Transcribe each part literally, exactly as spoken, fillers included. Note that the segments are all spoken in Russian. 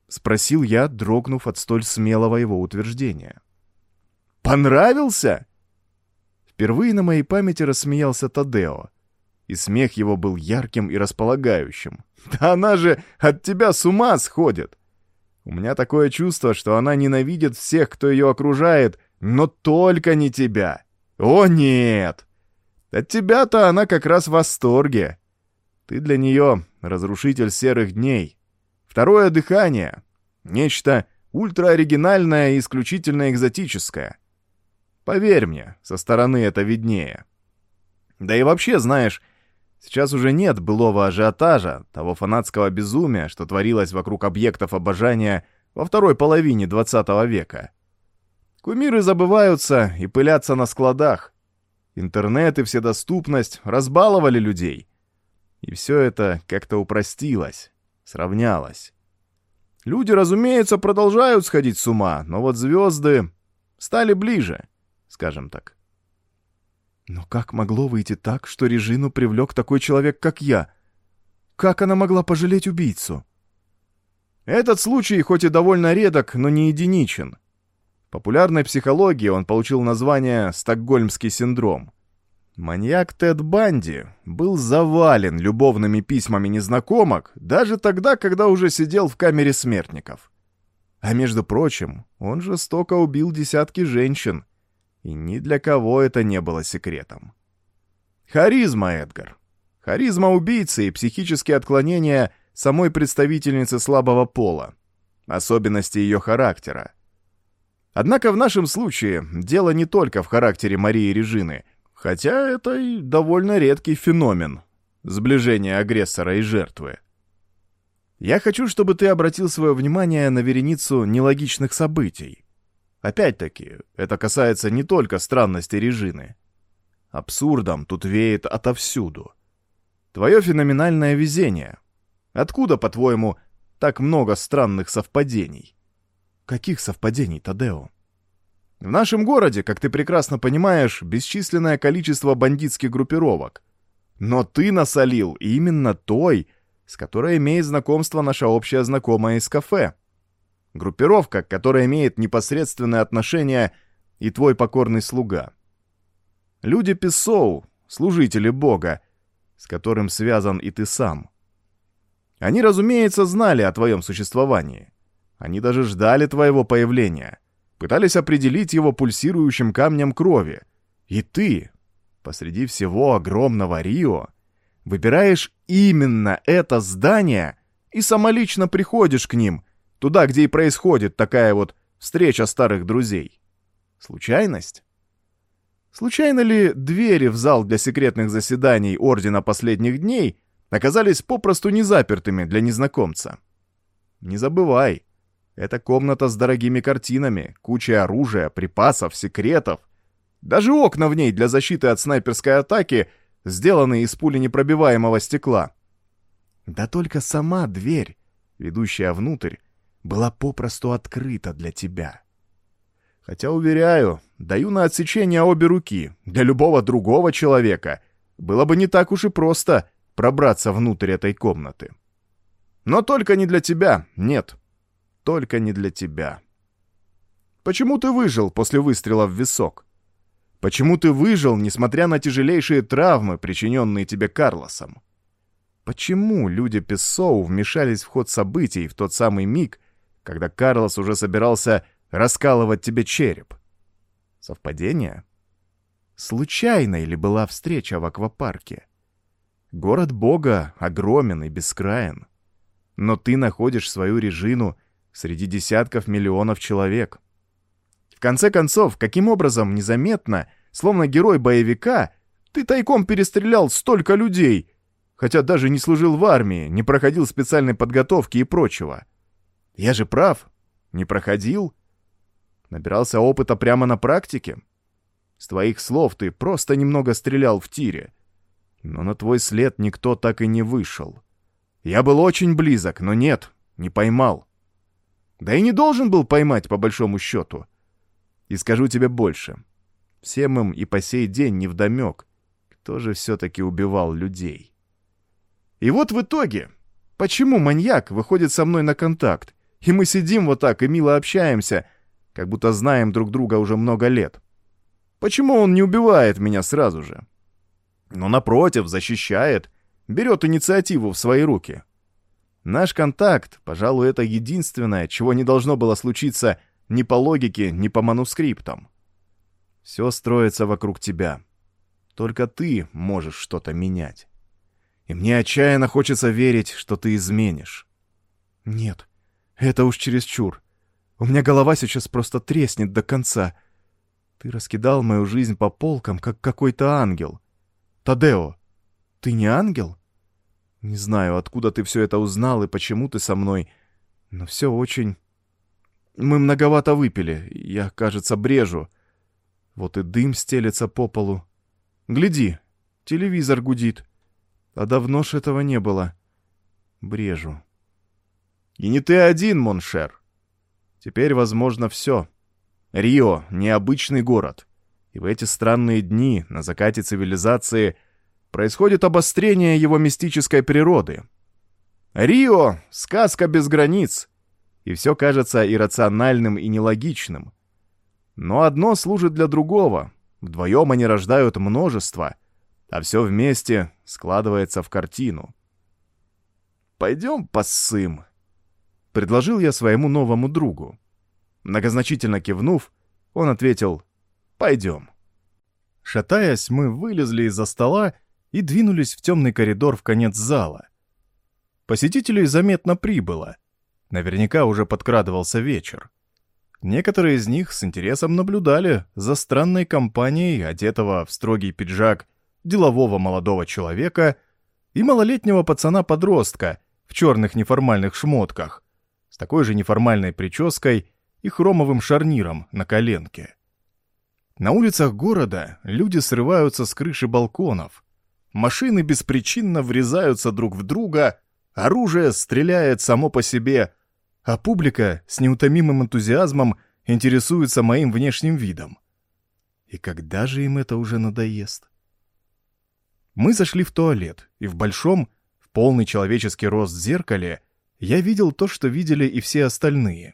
спросил я, дрогнув от столь смелого его утверждения. «Понравился?» Впервые на моей памяти рассмеялся Тадео, и смех его был ярким и располагающим. «Да она же от тебя с ума сходит! У меня такое чувство, что она ненавидит всех, кто ее окружает, но только не тебя! О нет! От тебя-то она как раз в восторге! Ты для нее разрушитель серых дней, второе дыхание, нечто ультраоригинальное и исключительно экзотическое. Поверь мне, со стороны это виднее. Да и вообще, знаешь, сейчас уже нет былого ажиотажа, того фанатского безумия, что творилось вокруг объектов обожания во второй половине двадцатого века. Кумиры забываются и пылятся на складах. Интернет и вседоступность разбаловали людей. И все это как-то упростилось, сравнялось. Люди, разумеется, продолжают сходить с ума, но вот звезды стали ближе, скажем так. Но как могло выйти так, что Режину привлек такой человек, как я? Как она могла пожалеть убийцу? Этот случай хоть и довольно редок, но не единичен. В популярной психологии он получил название «Стокгольмский синдром». Маньяк Тед Банди был завален любовными письмами незнакомок даже тогда, когда уже сидел в камере смертников. А между прочим, он жестоко убил десятки женщин, и ни для кого это не было секретом. Харизма, Эдгар. Харизма убийцы и психические отклонения самой представительницы слабого пола. Особенности ее характера. Однако в нашем случае дело не только в характере Марии Режины, хотя это и довольно редкий феномен — сближение агрессора и жертвы. Я хочу, чтобы ты обратил свое внимание на вереницу нелогичных событий. Опять-таки, это касается не только странностей Режины. Абсурдом тут веет отовсюду. Твое феноменальное везение. Откуда, по-твоему, так много странных совпадений? Каких совпадений, Тадео? В нашем городе, как ты прекрасно понимаешь, бесчисленное количество бандитских группировок. Но ты насолил именно той, с которой имеет знакомство наша общая знакомая из кафе. Группировка, которая имеет непосредственное отношение и твой покорный слуга. Люди Писсоу, служители Бога, с которым связан и ты сам. Они, разумеется, знали о твоем существовании. Они даже ждали твоего появления. Пытались определить его пульсирующим камнем крови. И ты, посреди всего огромного Рио, выбираешь именно это здание и самолично приходишь к ним, туда, где и происходит такая вот встреча старых друзей. Случайность? Случайно ли двери в зал для секретных заседаний Ордена Последних Дней оказались попросту незапертыми для незнакомца? Не забывай, это комната с дорогими картинами, кучей оружия, припасов, секретов. Даже окна в ней для защиты от снайперской атаки сделаны из пуленепробиваемого стекла. Да только сама дверь, ведущая внутрь, была попросту открыта для тебя. Хотя, уверяю, даю на отсечение обе руки, для любого другого человека было бы не так уж и просто пробраться внутрь этой комнаты. Но только не для тебя, нет. Только не для тебя. Почему ты выжил после выстрела в висок? Почему ты выжил, несмотря на тяжелейшие травмы, причиненные тебе Карлосом? Почему люди Писсоу вмешались в ход событий в тот самый миг, когда Карлос уже собирался раскалывать тебе череп? Совпадение? Случайной ли была встреча в аквапарке? Город Бога огромен и бескраен. Но ты находишь свою Режину среди десятков миллионов человек. В конце концов, каким образом незаметно, словно герой боевика, ты тайком перестрелял столько людей, хотя даже не служил в армии, не проходил специальной подготовки и прочего? Я же прав, не проходил. Набирался опыта прямо на практике. С твоих слов ты просто немного стрелял в тире. Но на твой след никто так и не вышел. Я был очень близок, но нет, не поймал. Да и не должен был поймать, по большому счету. И скажу тебе больше. Всем им и по сей день невдомек, кто же все-таки убивал людей. И вот в итоге, почему маньяк выходит со мной на контакт И мы сидим вот так и мило общаемся, как будто знаем друг друга уже много лет. Почему он не убивает меня сразу же? Но напротив, защищает, берет инициативу в свои руки. Наш контакт, пожалуй, это единственное, чего не должно было случиться ни по логике, ни по манускриптам. Все строится вокруг тебя. Только ты можешь что-то менять. И мне отчаянно хочется верить, что ты изменишь. Нет, это уж чересчур. У меня голова сейчас просто треснет до конца. Ты раскидал мою жизнь по полкам, как какой-то ангел. Тадео, ты не ангел? Не знаю, откуда ты все это узнал и почему ты со мной, но все очень... Мы многовато выпили, я, кажется, брежу. Вот и дым стелется по полу. Гляди, телевизор гудит. А давно ж этого не было. Брежу. И не ты один, Моншер. Теперь возможно все. Рио — необычный город. И в эти странные дни, на закате цивилизации, происходит обострение его мистической природы. Рио — сказка без границ, и все кажется иррациональным и нелогичным. Но одно служит для другого, вдвоем они рождают множество, а все вместе складывается в картину. «Пойдем поссым», — предложил я своему новому другу. Многозначительно кивнув, он ответил «Пойдем». Шатаясь, мы вылезли из-за стола и двинулись в темный коридор в конец зала. Посетителей заметно прибыло. Наверняка уже подкрадывался вечер. Некоторые из них с интересом наблюдали за странной компанией, одетого в строгий пиджак, делового молодого человека и малолетнего пацана-подростка в черных неформальных шмотках, с такой же неформальной прической и хромовым шарниром на коленке. На улицах города люди срываются с крыши балконов, машины беспричинно врезаются друг в друга, оружие стреляет само по себе, а публика с неутомимым энтузиазмом интересуется моим внешним видом. И когда же им это уже надоест? Мы зашли в туалет, и в большом, в полный человеческий рост зеркале я видел то, что видели и все остальные.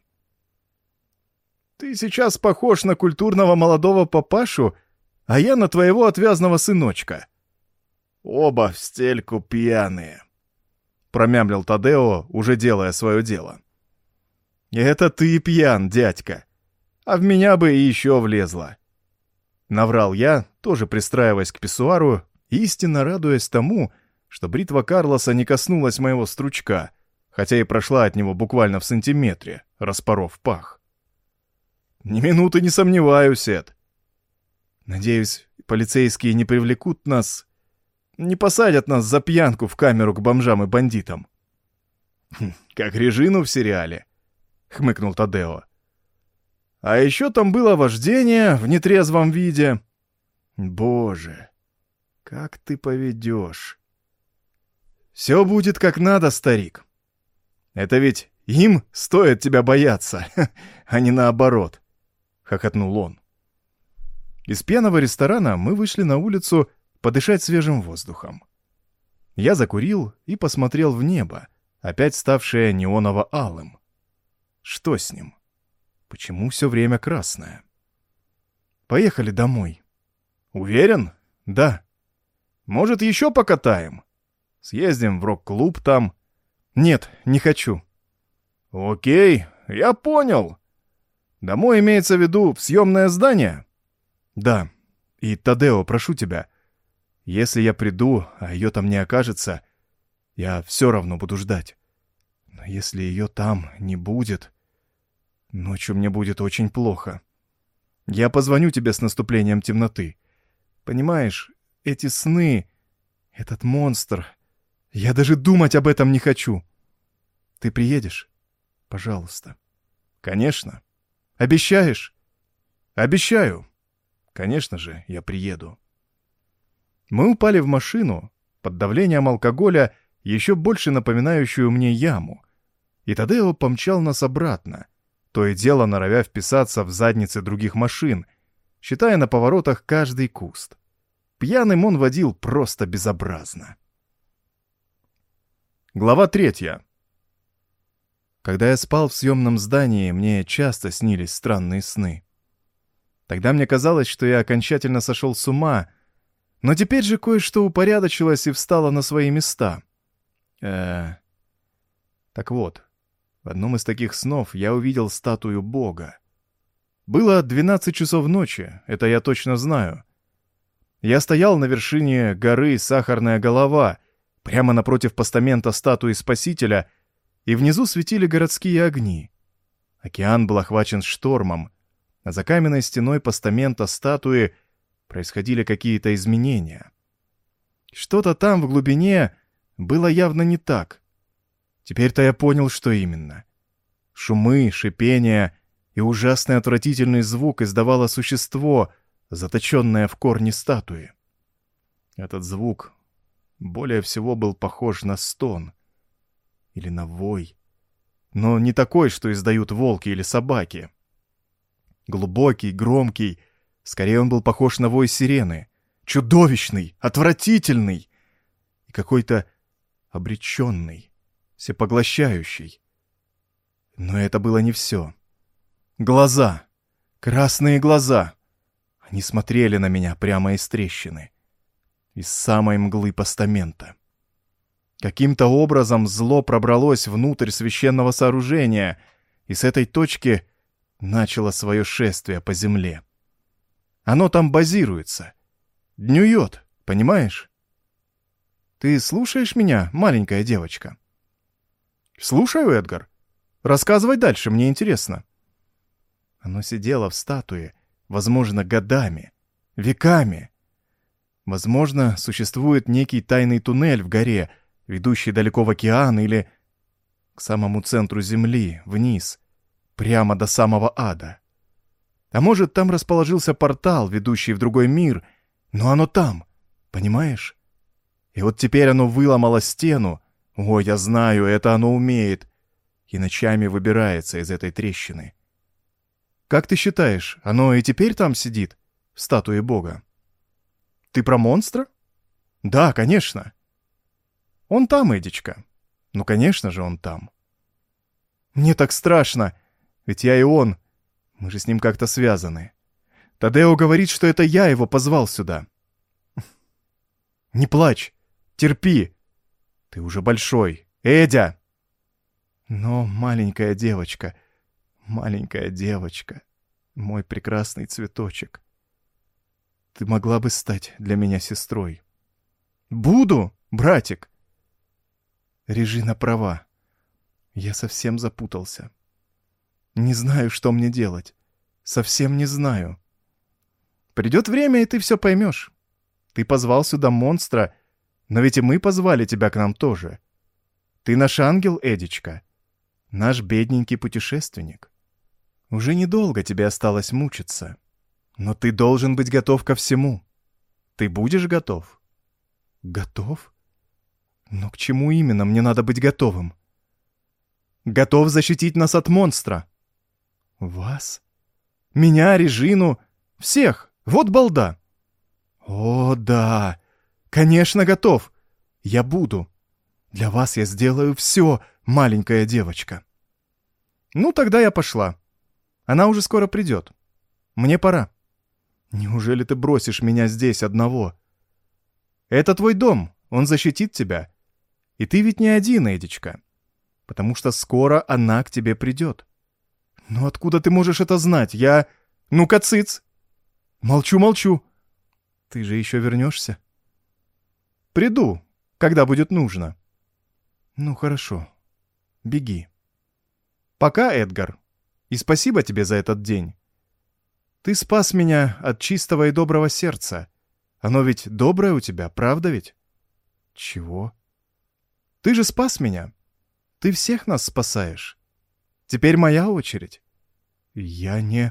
«Ты сейчас похож на культурного молодого папашу, а я на твоего отвязного сыночка. Оба в стельку пьяные», — промямлил Тадео, уже делая свое дело. «Это ты пьян, дядька, а в меня бы и еще влезло». Наврал я, тоже пристраиваясь к писсуару, истинно радуясь тому, что бритва Карлоса не коснулась моего стручка, хотя и прошла от него буквально в сантиметре, распоров пах. «Ни минуты не сомневаюсь, Эд. Надеюсь, полицейские не привлекут нас, не посадят нас за пьянку в камеру к бомжам и бандитам». «Как Режину в сериале», — хмыкнул Тадео. «А еще там было вождение в нетрезвом виде. Боже, как ты поведешь. Все будет как надо, старик. Это ведь им стоит тебя бояться, а не наоборот», — хохотнул он. Из пьяного ресторана мы вышли на улицу подышать свежим воздухом. Я закурил и посмотрел в небо, опять ставшее неоново-алым. Что с ним? Почему все время красное? Поехали домой. Уверен? Да. Может, еще покатаем? Съездим в рок-клуб там? Нет, не хочу. Окей, я понял. Домой имеется в виду в съемное здание? Да. И, Тадео, прошу тебя, если я приду, а ее там не окажется, я все равно буду ждать. Но если ее там не будет, ночью мне будет очень плохо. Я позвоню тебе с наступлением темноты. Понимаешь, эти сны, этот монстр, я даже думать об этом не хочу. Ты приедешь? Пожалуйста. Конечно. Обещаешь? Обещаю. Конечно же, я приеду. Мы упали в машину, под давлением алкоголя, еще больше напоминающую мне яму, и Тадео помчал нас обратно, то и дело норовя вписаться в задницы других машин, считая на поворотах каждый куст. Пьяным он водил просто безобразно. Глава третья. Когда я спал в съемном здании, мне часто снились странные сны. Тогда мне казалось, что я окончательно сошел с ума, но теперь же кое-что упорядочилось и встало на свои места. Э, Так вот, в одном из таких снов я увидел статую Бога. Было двенадцать часов ночи, это я точно знаю. Я стоял на вершине горы Сахарная голова, прямо напротив постамента статуи Спасителя, и внизу светили городские огни. Океан был охвачен штормом, а за каменной стеной постамента статуи происходили какие-то изменения. Что-то там в глубине было явно не так. Теперь-то я понял, что именно. Шумы, шипения и ужасный отвратительный звук издавало существо, заточенное в корне статуи. Этот звук более всего был похож на стон или на вой, но не такой, что издают волки или собаки. Глубокий, громкий, скорее он был похож на вой сирены, чудовищный, отвратительный и какой-то обреченный, всепоглощающий. Но это было не все. Глаза, красные глаза, они смотрели на меня прямо из трещины, из самой мглы постамента. Каким-то образом зло пробралось внутрь священного сооружения, и с этой точки начало свое шествие по земле. Оно там базируется, днюет, понимаешь? Ты слушаешь меня, маленькая девочка? Слушаю, Эдгар. Рассказывай дальше, мне интересно. Оно сидело в статуе, возможно, годами, веками. Возможно, существует некий тайный туннель в горе, ведущий далеко в океан или к самому центру земли, вниз, прямо до самого ада. А может, там расположился портал, ведущий в другой мир, но оно там, понимаешь? И вот теперь оно выломало стену, о, я знаю, это оно умеет, и ночами выбирается из этой трещины. Как ты считаешь, оно и теперь там сидит, в статуе Бога? Ты про монстра? Да, конечно. Он там, Эдичка. Ну, конечно же, он там. Мне так страшно, ведь я и он, мы же с ним как-то связаны. Тадео говорит, что это я его позвал сюда. Не плачь, терпи. Ты уже большой, Эдя. Но маленькая девочка, маленькая девочка, мой прекрасный цветочек, ты могла бы стать для меня сестрой. Буду, братик. Режина права. Я совсем запутался. Не знаю, что мне делать. Совсем не знаю. Придет время, и ты все поймешь. Ты позвал сюда монстра, но ведь и мы позвали тебя к нам тоже. Ты наш ангел, Эдичка. Наш бедненький путешественник. Уже недолго тебе осталось мучиться. Но ты должен быть готов ко всему. Ты будешь готов? Готов? Но к чему именно мне надо быть готовым? Готов защитить нас от монстра. Вас? Меня, Режину, всех. Вот балда. О, да. Конечно, готов. Я буду. Для вас я сделаю все, маленькая девочка. Ну, тогда я пошла. Она уже скоро придет. Мне пора. Неужели ты бросишь меня здесь одного? Это твой дом, он защитит тебя. И ты ведь не один, Эдичка. Потому что скоро она к тебе придет. Но откуда ты можешь это знать? Я... Ну-ка, цыц! Молчу, молчу. Ты же еще вернешься? Приду, когда будет нужно. Ну, хорошо. Беги. Пока, Эдгар. И спасибо тебе за этот день. Ты спас меня от чистого и доброго сердца. Оно ведь доброе у тебя, правда ведь? Чего? Ты же спас меня. Ты всех нас спасаешь. Теперь моя очередь. Я не...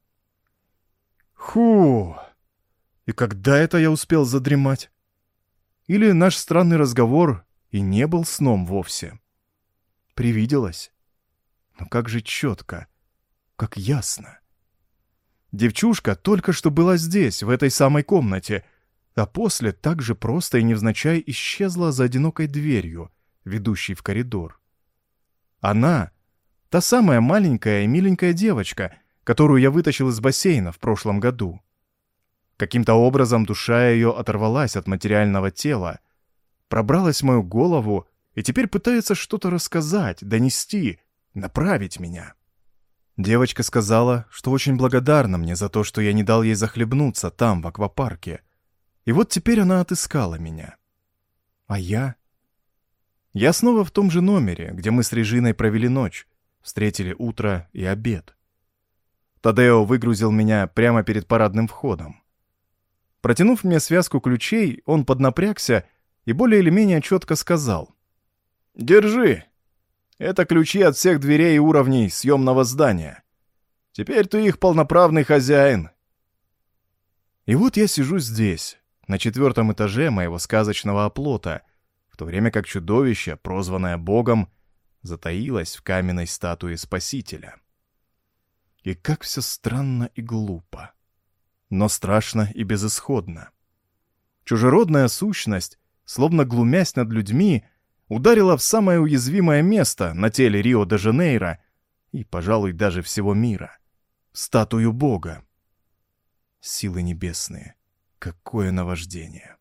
Фу! И когда это я успел задремать? Или наш странный разговор и не был сном вовсе? Привиделось? Но как же четко, как ясно. Девчушка только что была здесь, в этой самой комнате, а после так же просто и невзначай исчезла за одинокой дверью, ведущей в коридор. Она, Та самая маленькая и миленькая девочка, которую я вытащил из бассейна в прошлом году. Каким-то образом душа ее оторвалась от материального тела, пробралась в мою голову и теперь пытается что-то рассказать, донести, направить меня. Девочка сказала, что очень благодарна мне за то, что я не дал ей захлебнуться там, в аквапарке. И вот теперь она отыскала меня. А я? Я снова в том же номере, где мы с Режиной провели ночь, встретили утро и обед. Тадео выгрузил меня прямо перед парадным входом. Протянув мне связку ключей, он поднапрягся и более или менее четко сказал: «Держи. Это ключи от всех дверей и уровней съемного здания. Теперь ты их полноправный хозяин». И вот я сижу здесь, на четвертом этаже моего сказочного оплота, в то время как чудовище, прозванное Богом, затаилось в каменной статуе Спасителя. И как все странно и глупо, но страшно и безысходно. Чужеродная сущность, словно глумясь над людьми, ударила в самое уязвимое место на теле Рио-де-Жанейро и, пожалуй, даже всего мира — статую Бога. Силы небесные, какое наваждение!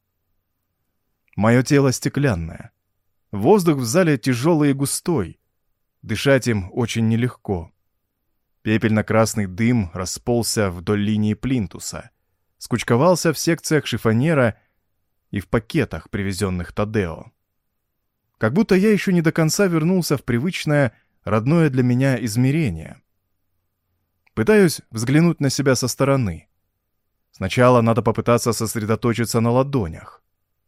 Мое тело стеклянное. Воздух в зале тяжелый и густой. Дышать им очень нелегко. Пепельно-красный дым расползся вдоль линии плинтуса, скучковался в секциях шифоньера и в пакетах, привезенных Тадео. Как будто я еще не до конца вернулся в привычное, родное для меня измерение. Пытаюсь взглянуть на себя со стороны. Сначала надо попытаться сосредоточиться на ладонях.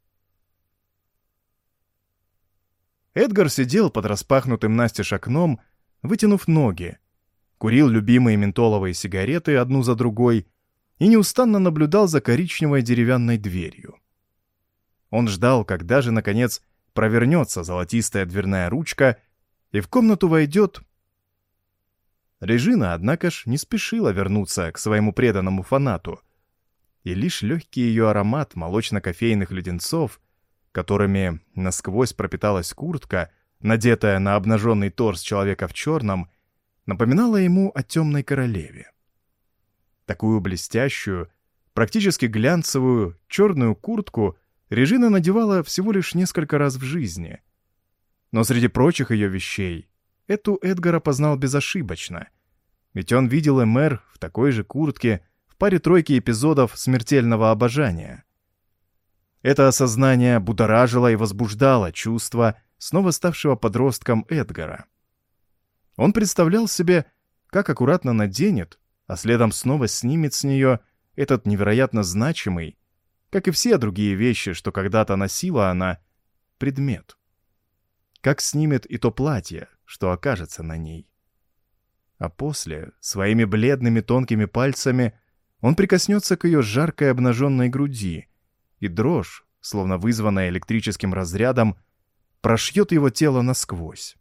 Эдгар сидел под распахнутым настежь окном, вытянув ноги, курил любимые ментоловые сигареты одну за другой и неустанно наблюдал за коричневой деревянной дверью. Он ждал, когда же, наконец, провернется золотистая дверная ручка, и в комнату войдет... Режина, однако ж, не спешила вернуться к своему преданному фанату, и лишь легкий ее аромат молочно-кофейных леденцов, которыми насквозь пропиталась куртка, надетая на обнаженный торс человека в черном, напоминала ему о темной королеве. Такую блестящую, практически глянцевую черную куртку Режина надевала всего лишь несколько раз в жизни. Но среди прочих ее вещей эту Эдгар опознал безошибочно, ведь он видел Эмэр в такой же куртке в паре-тройке эпизодов «Смертельного обожания». Это осознание будоражило и возбуждало чувства снова ставшего подростком Эдгара. Он представлял себе, как аккуратно наденет, а следом снова снимет с нее этот невероятно значимый, как и все другие вещи, что когда-то носила она, предмет. Как снимет и то платье, что окажется на ней. А после, своими бледными тонкими пальцами, он прикоснется к ее жаркой обнаженной груди, и дрожь, словно вызванная электрическим разрядом, прошьет его тело насквозь.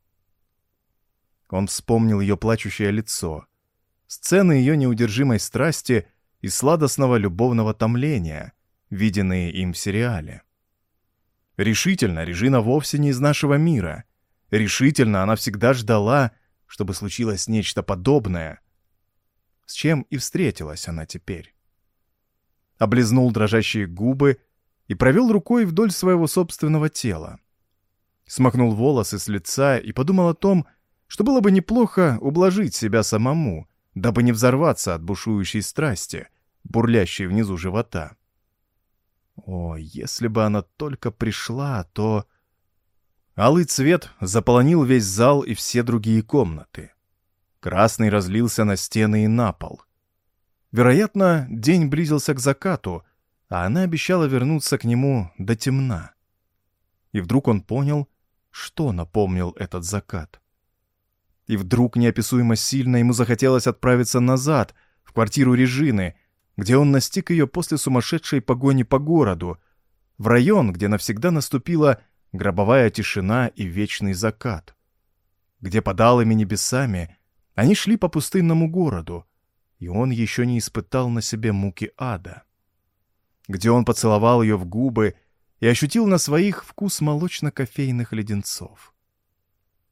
Он вспомнил ее плачущее лицо, сцены ее неудержимой страсти и сладостного любовного томления, виденные им в сериале. Решительно, Режина вовсе не из нашего мира. Решительно она всегда ждала, чтобы случилось нечто подобное, с чем и встретилась она теперь. Облизнул дрожащие губы и провел рукой вдоль своего собственного тела. Смахнул волосы с лица и подумал о том, что было бы неплохо ублажить себя самому, дабы не взорваться от бушующей страсти, бурлящей внизу живота. О, если бы она только пришла, то... Алый цвет заполонил весь зал и все другие комнаты. Красный разлился на стены и на пол. Вероятно, день близился к закату, а она обещала вернуться к нему до темна. И вдруг он понял, что напомнил этот закат. И вдруг неописуемо сильно ему захотелось отправиться назад, в квартиру Режины, где он настиг ее после сумасшедшей погони по городу, в район, где навсегда наступила гробовая тишина и вечный закат, где под алыми небесами они шли по пустынному городу, и он еще не испытал на себе муки ада, где он поцеловал ее в губы и ощутил на своих вкус молочно-кофейных леденцов.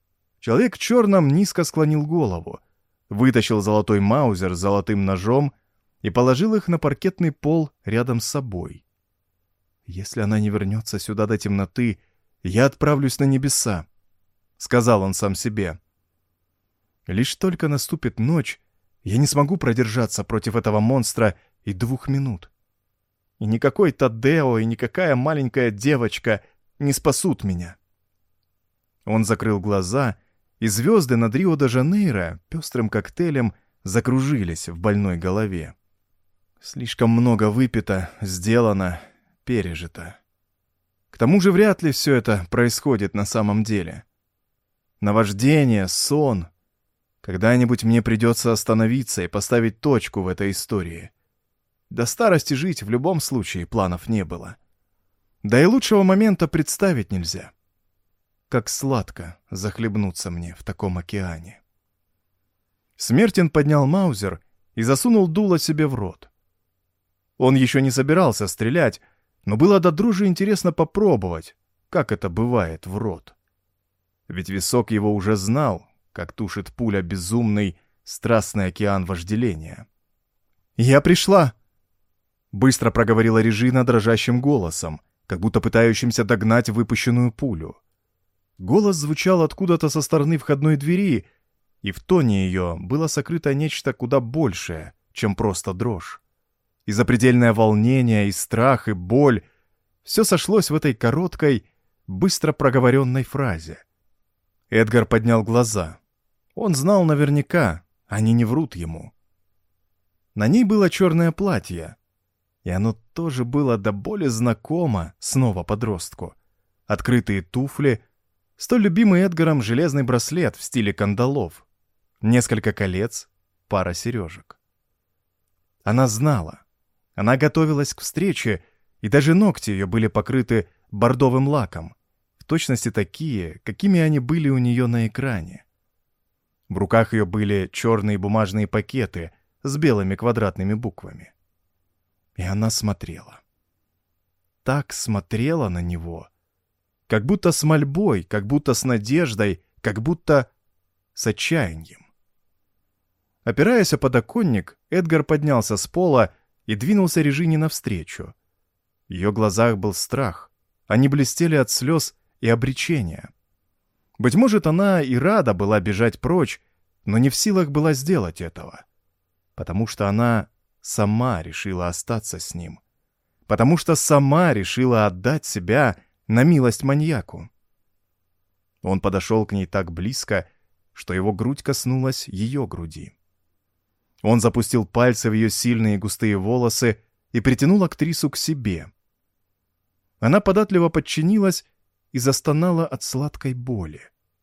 Человек в черном низко склонил голову, вытащил золотой маузер с золотым ножом и положил их на паркетный пол рядом с собой. «Если она не вернется сюда до темноты, я отправлюсь на небеса», — сказал он сам себе. «Лишь только наступит ночь, я не смогу продержаться против этого монстра и двух минут. И никакой Тадео, и никакая маленькая девочка не спасут меня». Он закрыл глаза, и звезды над Рио-де-Жанейро пестрым коктейлем закружились в больной голове. Слишком много выпито, сделано, пережито. К тому же вряд ли все это происходит на самом деле. Наваждение, сон. Когда-нибудь мне придется остановиться и поставить точку в этой истории. До старости жить в любом случае планов не было. Да и лучшего момента представить нельзя. Как сладко захлебнуться мне в таком океане. Смертин поднял маузер и засунул дуло себе в рот. Он еще не собирался стрелять, но было до дрожи интересно попробовать, как это бывает в рот. Ведь висок его уже знал, как тушит пуля безумный, страстный океан вожделения. «Я пришла!» — быстро проговорила Режина дрожащим голосом, как будто пытающимся догнать выпущенную пулю. Голос звучал откуда-то со стороны входной двери, и в тоне ее было сокрыто нечто куда большее, чем просто дрожь. И запредельное волнение, и страх, и боль — все сошлось в этой короткой, быстро проговоренной фразе. Эдгар поднял глаза. Он знал наверняка, они не врут ему. На ней было черное платье, и оно тоже было до боли знакомо снова подростку. Открытые туфли, столь любимый Эдгаром железный браслет в стиле кандалов, несколько колец, пара сережек. Она знала. Она готовилась к встрече, и даже ногти ее были покрыты бордовым лаком, в точности такие, какими они были у нее на экране. В руках ее были черные бумажные пакеты с белыми квадратными буквами. И она смотрела. Так смотрела на него, как будто с мольбой, как будто с надеждой, как будто с отчаянием. Опираясь о подоконник, Эдгар поднялся с пола и двинулся Режине навстречу. В ее глазах был страх. Они блестели от слез и обречения. Быть может, она и рада была бежать прочь, но не в силах была сделать этого. Потому что она сама решила остаться с ним. Потому что сама решила отдать себя на милость маньяку. Он подошел к ней так близко, что его грудь коснулась ее груди. Он запустил пальцы в ее сильные густые волосы и притянул актрису к себе. Она податливо подчинилась и застонала от сладкой боли.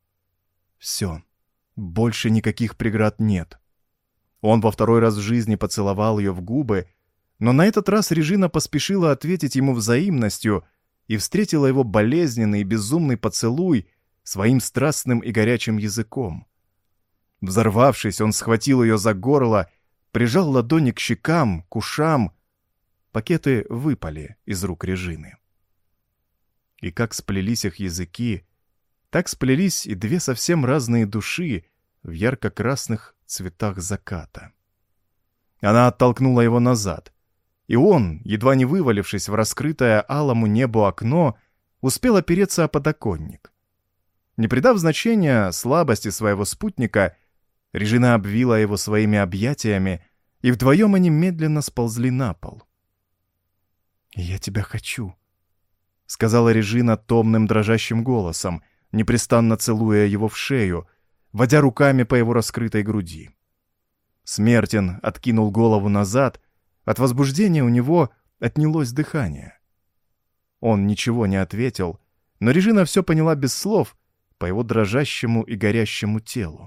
Все, больше никаких преград нет. Он во второй раз в жизни поцеловал ее в губы, но на этот раз Режина поспешила ответить ему взаимностью и встретила его болезненный и безумный поцелуй своим страстным и горячим языком. Взорвавшись, он схватил ее за горло, прижал ладони к щекам, к ушам. Пакеты выпали из рук Режины. И как сплелись их языки, так сплелись и две совсем разные души в ярко-красных цветах заката. Она оттолкнула его назад, и он, едва не вывалившись в раскрытое алому небу окно, успел опереться о подоконник. Не придав значения слабости своего спутника, Режина обвила его своими объятиями, и вдвоем они медленно сползли на пол. «Я тебя хочу», — сказала Режина томным дрожащим голосом, непрестанно целуя его в шею, водя руками по его раскрытой груди. Смертин откинул голову назад, от возбуждения у него отнялось дыхание. Он ничего не ответил, но Режина все поняла без слов по его дрожащему и горящему телу.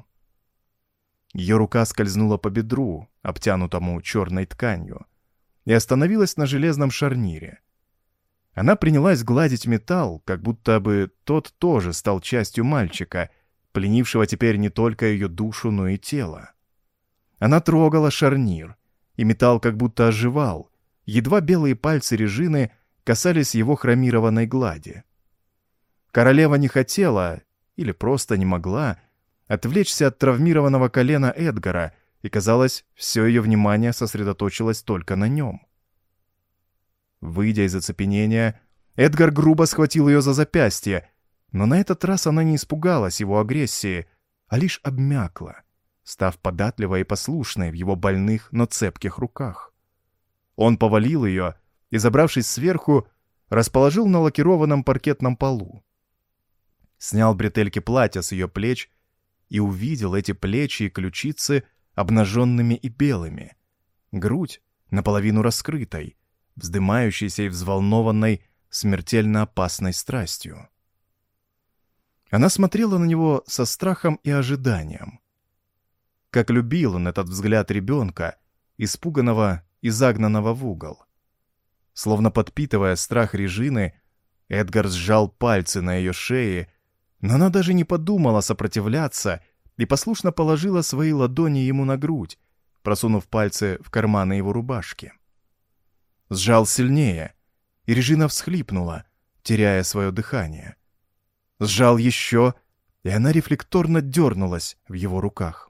Ее рука скользнула по бедру, обтянутому черной тканью, и остановилась на железном шарнире. Она принялась гладить металл, как будто бы тот тоже стал частью мальчика, пленившего теперь не только ее душу, но и тело. Она трогала шарнир, и металл как будто оживал, едва белые пальцы Режины касались его хромированной глади. Королева не хотела, или просто не могла, отвлечься от травмированного колена Эдгара, и, казалось, все ее внимание сосредоточилось только на нем. Выйдя из оцепенения, Эдгар грубо схватил ее за запястье, но на этот раз она не испугалась его агрессии, а лишь обмякла, став податливой и послушной в его больных, но цепких руках. Он повалил ее и, забравшись сверху, расположил на лакированном паркетном полу. Снял бретельки платья с ее плеч и увидел эти плечи и ключицы обнаженными и белыми, грудь наполовину раскрытой, вздымающейся и взволнованной смертельно опасной страстью. Она смотрела на него со страхом и ожиданием. Как любил он этот взгляд ребенка, испуганного и загнанного в угол. Словно подпитывая страх Режины, Эдгар сжал пальцы на ее шее, но она даже не подумала сопротивляться и послушно положила свои ладони ему на грудь, просунув пальцы в карманы его рубашки. Сжал сильнее, и Режина всхлипнула, теряя свое дыхание. Сжал еще, и она рефлекторно дернулась в его руках.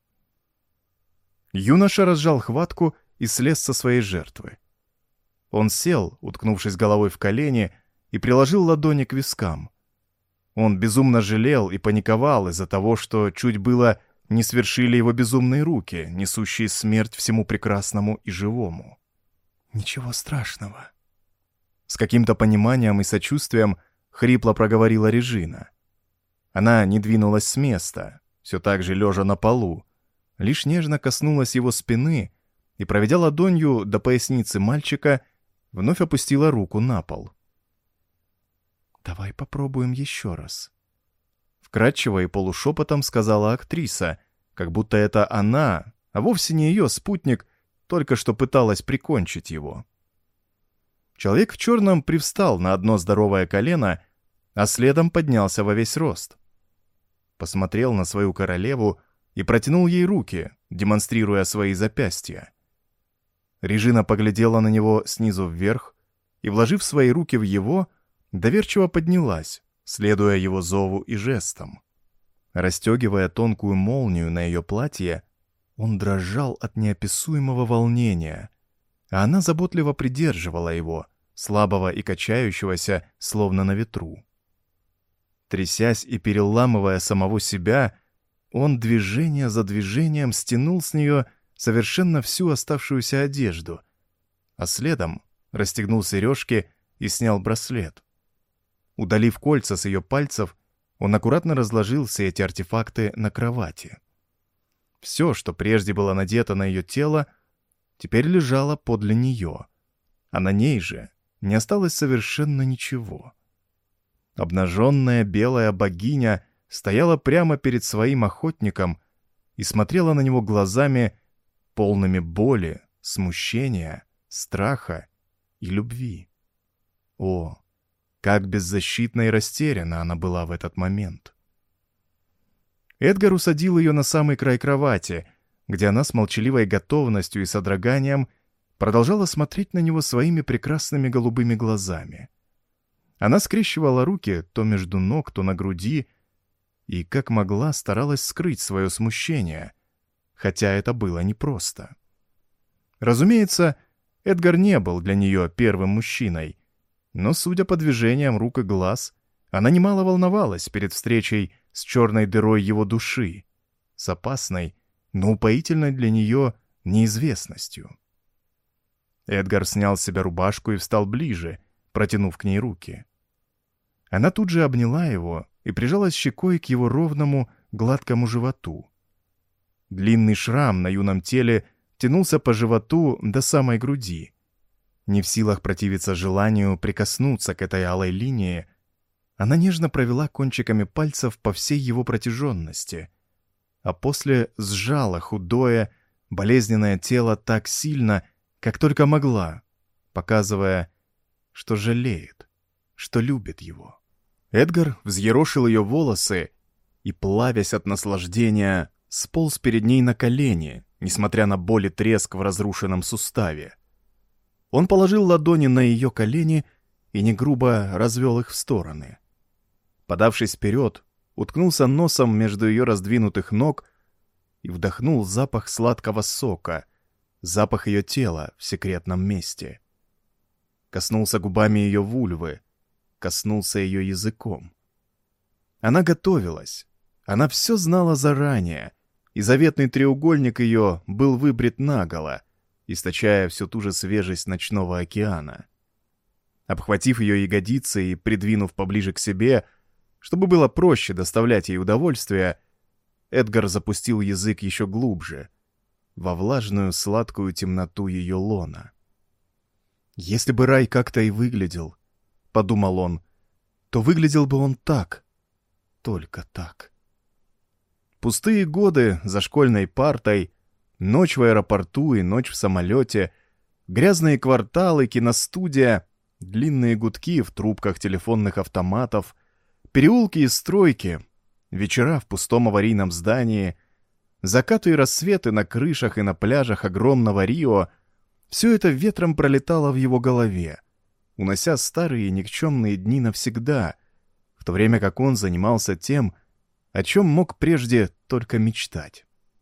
Юноша разжал хватку и слез со своей жертвы. Он сел, уткнувшись головой в колени, и приложил ладони к вискам. Он безумно жалел и паниковал из-за того, что чуть было не свершили его безумные руки, несущие смерть всему прекрасному и живому. «Ничего страшного», — с каким-то пониманием и сочувствием хрипло проговорила Режина. Она не двинулась с места, все так же лежа на полу, лишь нежно коснулась его спины и, проведя ладонью до поясницы мальчика, вновь опустила руку на пол. «Давай попробуем еще раз», — вкратчиво и полушепотом сказала актриса, как будто это она, а вовсе не ее спутник, только что пыталась прикончить его. Человек в черном привстал на одно здоровое колено, а следом поднялся во весь рост. Посмотрел на свою королеву и протянул ей руки, демонстрируя свои запястья. Режина поглядела на него снизу вверх и, вложив свои руки в его, доверчиво поднялась, следуя его зову и жестам. Расстегивая тонкую молнию на ее платье, он дрожал от неописуемого волнения, а она заботливо придерживала его, слабого и качающегося, словно на ветру. Трясясь и переламывая самого себя, он движение за движением стянул с нее совершенно всю оставшуюся одежду, а следом расстегнул сережки и снял браслет. Удалив кольца с ее пальцев, он аккуратно разложил все эти артефакты на кровати. Все, что прежде было надето на ее тело, теперь лежало подле нее, а на ней же не осталось совершенно ничего. Обнаженная белая богиня стояла прямо перед своим охотником и смотрела на него глазами, полными боли, смущения, страха и любви. О, как беззащитна и растеряна она была в этот момент. Эдгар усадил ее на самый край кровати, где она с молчаливой готовностью и содроганием продолжала смотреть на него своими прекрасными голубыми глазами. Она скрещивала руки то между ног, то на груди, и, как могла, старалась скрыть свое смущение, хотя это было непросто. Разумеется, Эдгар не был для нее первым мужчиной, но, судя по движениям рук и глаз, она немало волновалась перед встречей с черной дырой его души, с опасной, но упоительной для нее неизвестностью. Эдгар снял с себя рубашку и встал ближе, протянув к ней руки. Она тут же обняла его и прижалась щекой к его ровному, гладкому животу. Длинный шрам на юном теле тянулся по животу до самой груди. Не в силах противиться желанию прикоснуться к этой алой линии, она нежно провела кончиками пальцев по всей его протяженности, а после сжала худое, болезненное тело так сильно, как только могла, показывая, что жалеет, что любит его. Эдгар взъерошил ее волосы и, плавясь от наслаждения, сполз перед ней на колени, несмотря на боль и треск в разрушенном суставе. Он положил ладони на ее колени и не грубо развел их в стороны. Подавшись вперед, уткнулся носом между ее раздвинутых ног и вдохнул запах сладкого сока, запах ее тела в секретном месте. Коснулся губами ее вульвы, коснулся ее языком. Она готовилась, она все знала заранее, и заветный треугольник ее был выбрит наголо, источая всю ту же свежесть ночного океана. Обхватив ее ягодицы и придвинув поближе к себе, чтобы было проще доставлять ей удовольствие, Эдгар запустил язык еще глубже, во влажную сладкую темноту ее лона. «Если бы рай как-то и выглядел, — подумал он, — то выглядел бы он так, только так». Пустые годы за школьной партой, ночь в аэропорту и ночь в самолете, грязные кварталы, киностудия, длинные гудки в трубках телефонных автоматов, переулки и стройки, вечера в пустом аварийном здании, закаты и рассветы на крышах и на пляжах огромного Рио — все это ветром пролетало в его голове, унося старые никчемные дни навсегда, в то время как он занимался тем, о чем мог прежде только мечтать.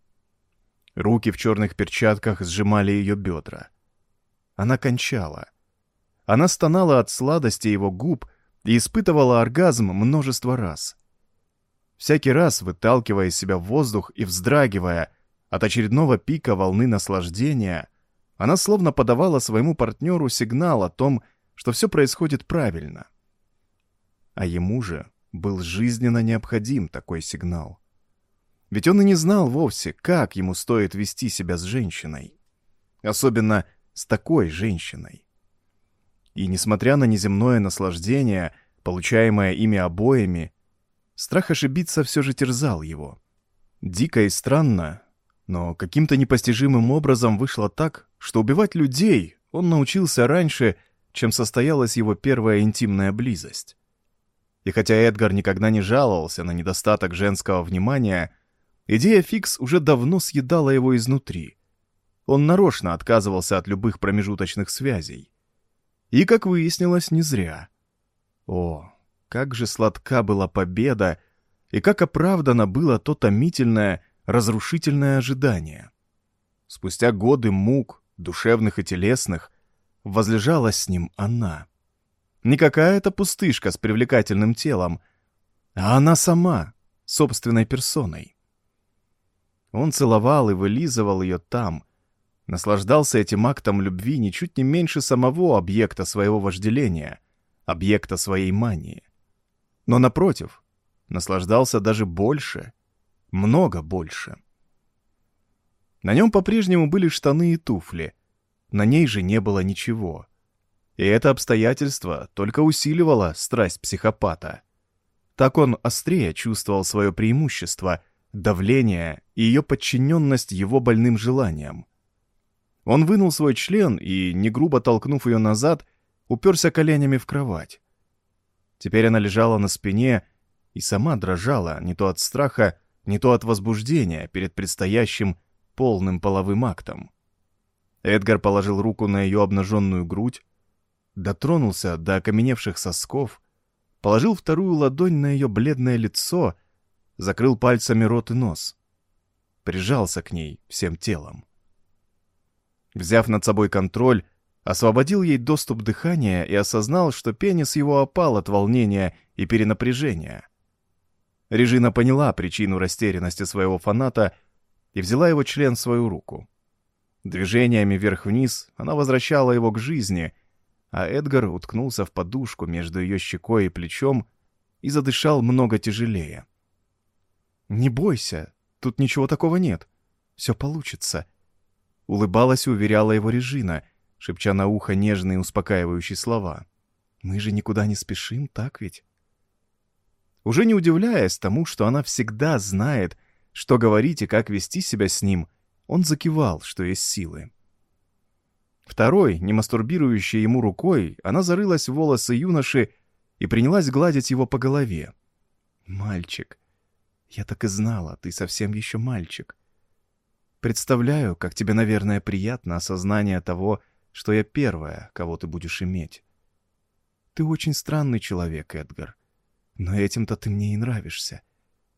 Руки в черных перчатках сжимали ее бедра. Она кончала. Она стонала от сладости его губ и испытывала оргазм множество раз. Всякий раз выталкивая из себя воздух и вздрагивая от очередного пика волны наслаждения, она словно подавала своему партнеру сигнал о том, что все происходит правильно. А ему же был жизненно необходим такой сигнал. Ведь он и не знал вовсе, как ему стоит вести себя с женщиной. Особенно с такой женщиной. И несмотря на неземное наслаждение, получаемое ими обоими, страх ошибиться все же терзал его. Дико и странно, но каким-то непостижимым образом вышло так, что убивать людей он научился раньше, чем состоялась его первая интимная близость. И хотя Эдгар никогда не жаловался на недостаток женского внимания, идея фикс уже давно съедала его изнутри. Он нарочно отказывался от любых промежуточных связей. И, как выяснилось, не зря. О, как же сладка была победа, и как оправдано было то томительное, разрушительное ожидание. Спустя годы мук, душевных и телесных, возлежала с ним она. Не какая-то пустышка с привлекательным телом, а она сама, собственной персоной. Он целовал и вылизывал ее там, наслаждался этим актом любви ничуть не меньше самого объекта своего вожделения, объекта своей мании. Но, напротив, наслаждался даже больше, много больше. На нем по-прежнему были штаны и туфли, на ней же не было ничего. И это обстоятельство только усиливало страсть психопата. Так он острее чувствовал свое преимущество, давление и ее подчиненность его больным желаниям. Он вынул свой член и, не грубо толкнув ее назад, уперся коленями в кровать. Теперь она лежала на спине и сама дрожала не то от страха, не то от возбуждения перед предстоящим полным половым актом. Эдгар положил руку на ее обнаженную грудь, дотронулся до окаменевших сосков, положил вторую ладонь на ее бледное лицо, закрыл пальцами рот и нос. Прижался к ней всем телом. Взяв над собой контроль, освободил ей доступ дыхания и осознал, что пенис его опал от волнения и перенапряжения. Режина поняла причину растерянности своего фаната и взяла его член в свою руку. Движениями вверх-вниз она возвращала его к жизни, а Эдгар уткнулся в подушку между ее щекой и плечом и задышал много тяжелее. «Не бойся, тут ничего такого нет. Все получится», — улыбалась и уверяла его Режина, шепча на ухо нежные успокаивающие слова. «Мы же никуда не спешим, так ведь?» Уже не удивляясь тому, что она всегда знает, что говорить и как вести себя с ним, он закивал, что есть силы. Второй, не мастурбирующей ему рукой, она зарылась в волосы юноши и принялась гладить его по голове. «Мальчик, я так и знала, ты совсем еще мальчик. Представляю, как тебе, наверное, приятно осознание того, что я первая, кого ты будешь иметь. Ты очень странный человек, Эдгар, но этим-то ты мне и нравишься.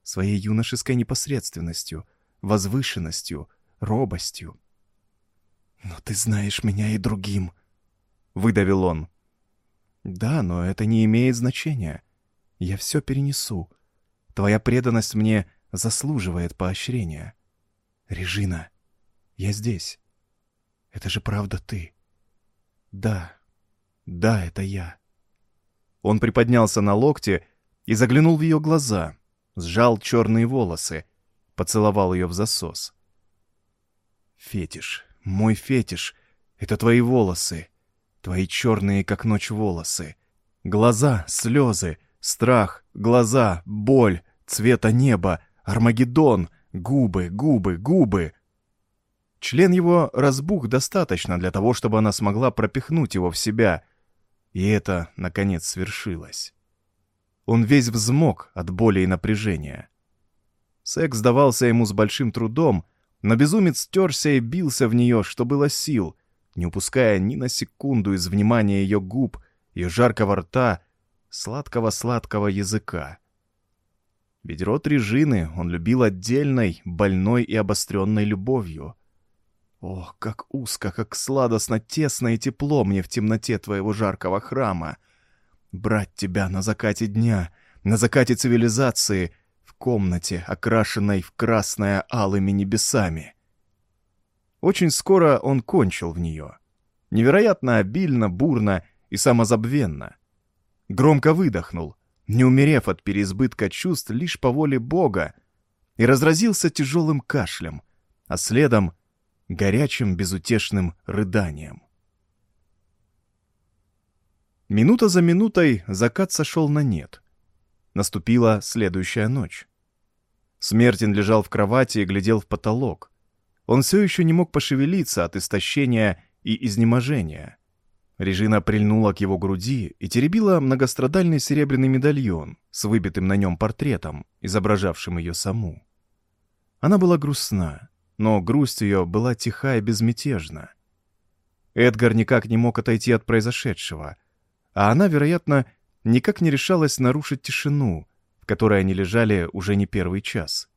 своей юношеской непосредственностью, возвышенностью, робостью. «Но ты знаешь меня и другим», — выдавил он. «Да, но это не имеет значения. Я все перенесу. Твоя преданность мне заслуживает поощрения. Режина, я здесь. Это же правда ты. Да, да, это я». Он приподнялся на локте и заглянул в ее глаза, сжал черные волосы, поцеловал ее в засос. «Фетиш, мой фетиш, это твои волосы, твои черные, как ночь, волосы. Глаза, слезы, страх, глаза, боль, цвета неба, Армагеддон, губы, губы, губы». Член его разбух достаточно для того, чтобы она смогла пропихнуть его в себя, и это, наконец, свершилось. Он весь взмок от боли и напряжения. Секс давался ему с большим трудом, но безумец терся и бился в нее, что было сил, не упуская ни на секунду из внимания ее губ, ее жаркого рта, сладкого-сладкого языка. Ведь рот Режины он любил отдельной, больной и обостренной любовью. Ох, как узко, как сладостно, тесно и тепло мне в темноте твоего жаркого храма. Брать тебя на закате дня, на закате цивилизации, в комнате, окрашенной в красное алыми небесами. Очень скоро он кончил в нее. Невероятно обильно, бурно и самозабвенно. Громко выдохнул, не умерев от переизбытка чувств лишь по воле Бога, и разразился тяжелым кашлем, а следом — горячим безутешным рыданием. Минута за минутой закат сошел на нет. Наступила следующая ночь. Смертин лежал в кровати и глядел в потолок. Он все еще не мог пошевелиться от истощения и изнеможения. Режина прильнула к его груди и теребила многострадальный серебряный медальон с выбитым на нем портретом, изображавшим ее саму. Она была грустна, но грусть ее была тиха и безмятежна. Эдгар никак не мог отойти от произошедшего, а она, вероятно, никак не решалась нарушить тишину, в которой они лежали уже не первый час.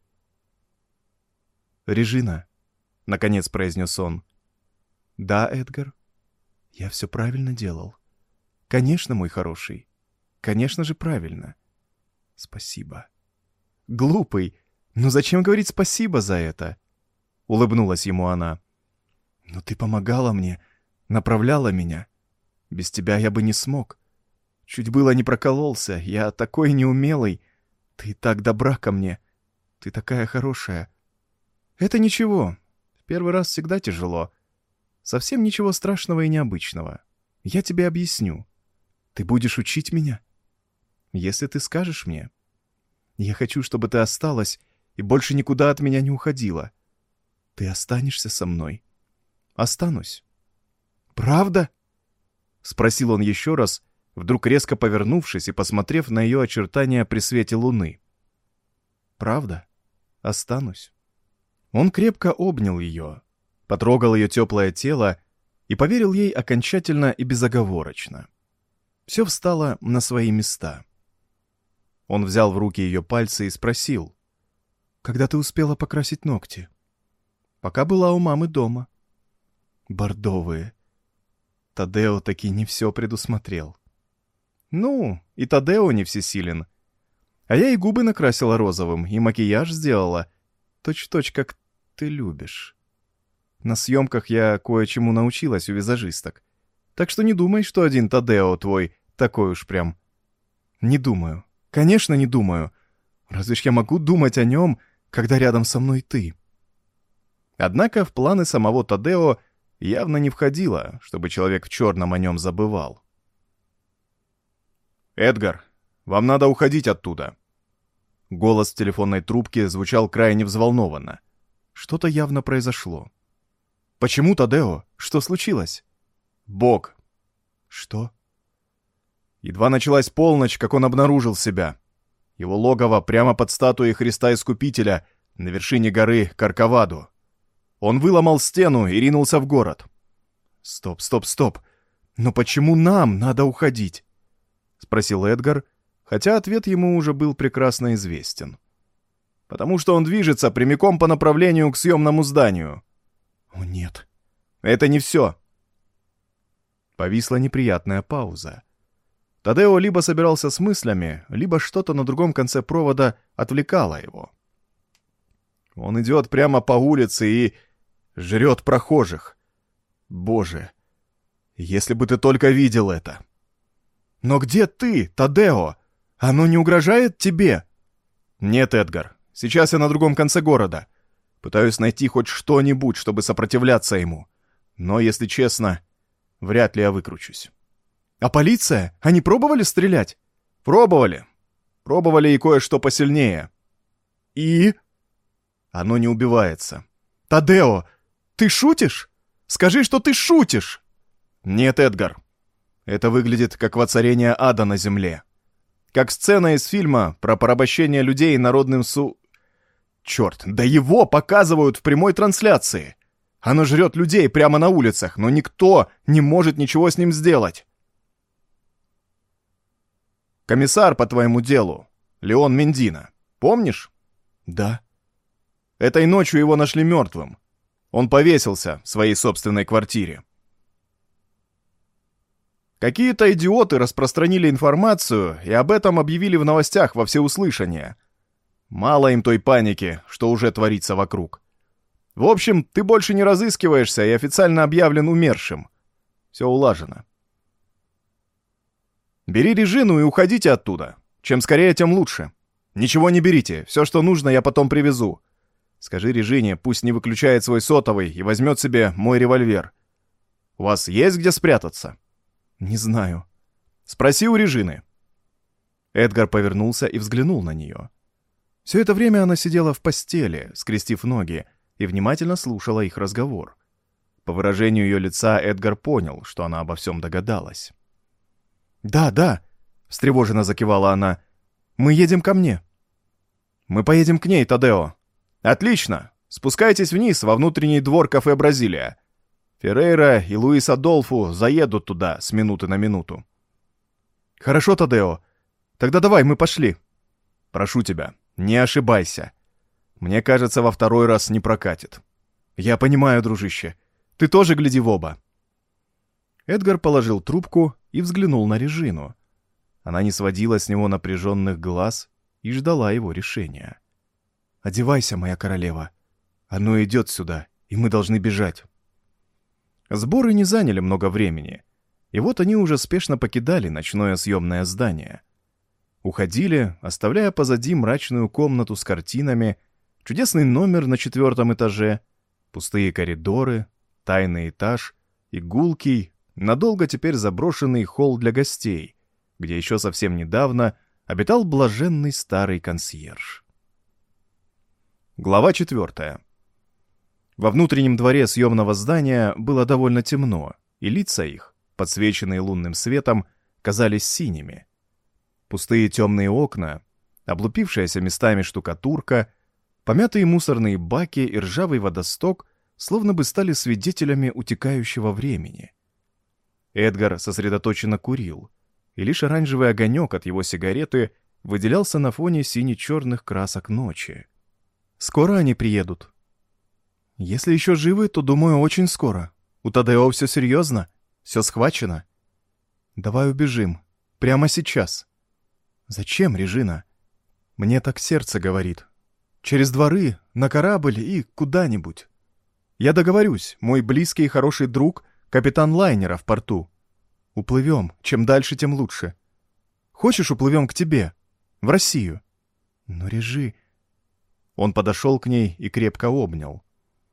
«Режина», — наконец произнес он. «Да, Эдгар, я все правильно делал. Конечно, мой хороший, конечно же правильно. Спасибо». «Глупый, но зачем говорить спасибо за это?» — улыбнулась ему она. «Но ты помогала мне, направляла меня. Без тебя я бы не смог. Чуть было не прокололся, я такой неумелый. Ты так добра ко мне. Ты такая хорошая. Это ничего. В первый раз всегда тяжело. Совсем ничего страшного и необычного. Я тебе объясню. Ты будешь учить меня? Если ты скажешь мне. Я хочу, чтобы ты осталась и больше никуда от меня не уходила. Ты останешься со мной. Останусь. Правда? Спросил он еще раз, вдруг резко повернувшись и посмотрев на ее очертания при свете луны. «Правда? Останусь». Он крепко обнял ее, потрогал ее теплое тело и поверил ей окончательно и безоговорочно. Все встало на свои места. Он взял в руки ее пальцы и спросил: «Когда ты успела покрасить ногти?» «Пока была у мамы дома». «Бордовые. Тадео таки не все предусмотрел». «Ну, и Тадео не всесилен. А я и губы накрасила розовым, и макияж сделала. Точь-в-точь, как ты любишь. На съемках я кое-чему научилась у визажисток. Так что не думай, что один Тадео твой такой уж прям». «Не думаю. Конечно, не думаю. Разве ж я могу думать о нем, когда рядом со мной ты?» Однако в планы самого Тадео явно не входило, чтобы человек в черном о нем забывал. «Эдгар, вам надо уходить оттуда». Голос в телефонной трубке звучал крайне взволнованно. Что-то явно произошло. «Почему, Тадео? Что случилось?» «Бог». «Что?» Едва началась полночь, как он обнаружил себя. Его логово прямо под статуей Христа Искупителя на вершине горы Карковаду. Он выломал стену и ринулся в город. «Стоп, стоп, стоп! Но почему нам надо уходить?» — спросил Эдгар, хотя ответ ему уже был прекрасно известен. потому что он движется прямиком по направлению к съемному зданию». «О, нет». «Это не все». Повисла неприятная пауза. Тадео либо собирался с мыслями, либо что-то на другом конце провода отвлекало его. Он идет прямо по улице и жрет прохожих. Боже, если бы ты только видел это. Но где ты, Тадео? Оно не угрожает тебе? Нет, Эдгар, сейчас я на другом конце города. Пытаюсь найти хоть что-нибудь, чтобы сопротивляться ему. Но, если честно, вряд ли я выкручусь. А полиция? Они пробовали стрелять? Пробовали. Пробовали и кое-что посильнее. И? Оно не убивается. Тадео, ты шутишь? Скажи, что ты шутишь! Нет, Эдгар. Это выглядит как воцарение ада на земле. Как сцена из фильма про порабощение людей народным су... Черт, да его показывают в прямой трансляции. Оно жрет людей прямо на улицах, но никто не может ничего с ним сделать. Комиссар по твоему делу, Леон Мендина, помнишь? Да. Этой ночью его нашли мертвым. Он повесился в своей собственной квартире. Какие-то идиоты распространили информацию и об этом объявили в новостях во всеуслышание. Мало им той паники, что уже творится вокруг. В общем, ты больше не разыскиваешься и официально объявлен умершим. Все улажено. Бери Режину и уходите оттуда. Чем скорее, тем лучше. Ничего не берите, все, что нужно, я потом привезу. Скажи Режине, пусть не выключает свой сотовый и возьмет себе мой револьвер. У вас есть где спрятаться? Не знаю. Спроси у Режины. Эдгар повернулся и взглянул на нее. Все это время она сидела в постели, скрестив ноги, и внимательно слушала их разговор. По выражению ее лица Эдгар понял, что она обо всем догадалась. «Да, да», — встревоженно закивала она, — «мы едем ко мне». «Мы поедем к ней, Тадео». «Отлично! Спускайтесь вниз во внутренний двор кафе «Бразилия». Феррейра и Луис Адольфу заедут туда с минуты на минуту». «Хорошо, Тадео. Тогда давай, мы пошли». «Прошу тебя, не ошибайся. Мне кажется, во второй раз не прокатит». «Я понимаю, дружище. Ты тоже гляди в оба». Эдгар положил трубку и взглянул на Режину. Она не сводила с него напряженных глаз и ждала его решения. «Одевайся, моя королева. Оно идет сюда, и мы должны бежать». Сборы не заняли много времени, и вот они уже спешно покидали ночное съемное здание. Уходили, оставляя позади мрачную комнату с картинами, чудесный номер на четвертом этаже, пустые коридоры, тайный этаж и гулкий, надолго теперь заброшенный холл для гостей, где еще совсем недавно обитал блаженный старый консьерж. Глава четвертая. Во внутреннем дворе съемного здания было довольно темно, и лица их, подсвеченные лунным светом, казались синими. Пустые темные окна, облупившаяся местами штукатурка, помятые мусорные баки и ржавый водосток словно бы стали свидетелями утекающего времени. Эдгар сосредоточенно курил, и лишь оранжевый огонек от его сигареты выделялся на фоне сине-черных красок ночи. «Скоро они приедут?» «Если еще живы, то, думаю, очень скоро. У Тадео все серьезно, все схвачено. Давай убежим. Прямо сейчас». «Зачем, Режина?» «Мне так сердце говорит. Через дворы, на корабль и куда-нибудь. Я договорюсь, мой близкий и хороший друг — капитан лайнера в порту. Уплывем, чем дальше, тем лучше. Хочешь, уплывем к тебе, в Россию?» «Но, Режи...» Он подошел к ней и крепко обнял.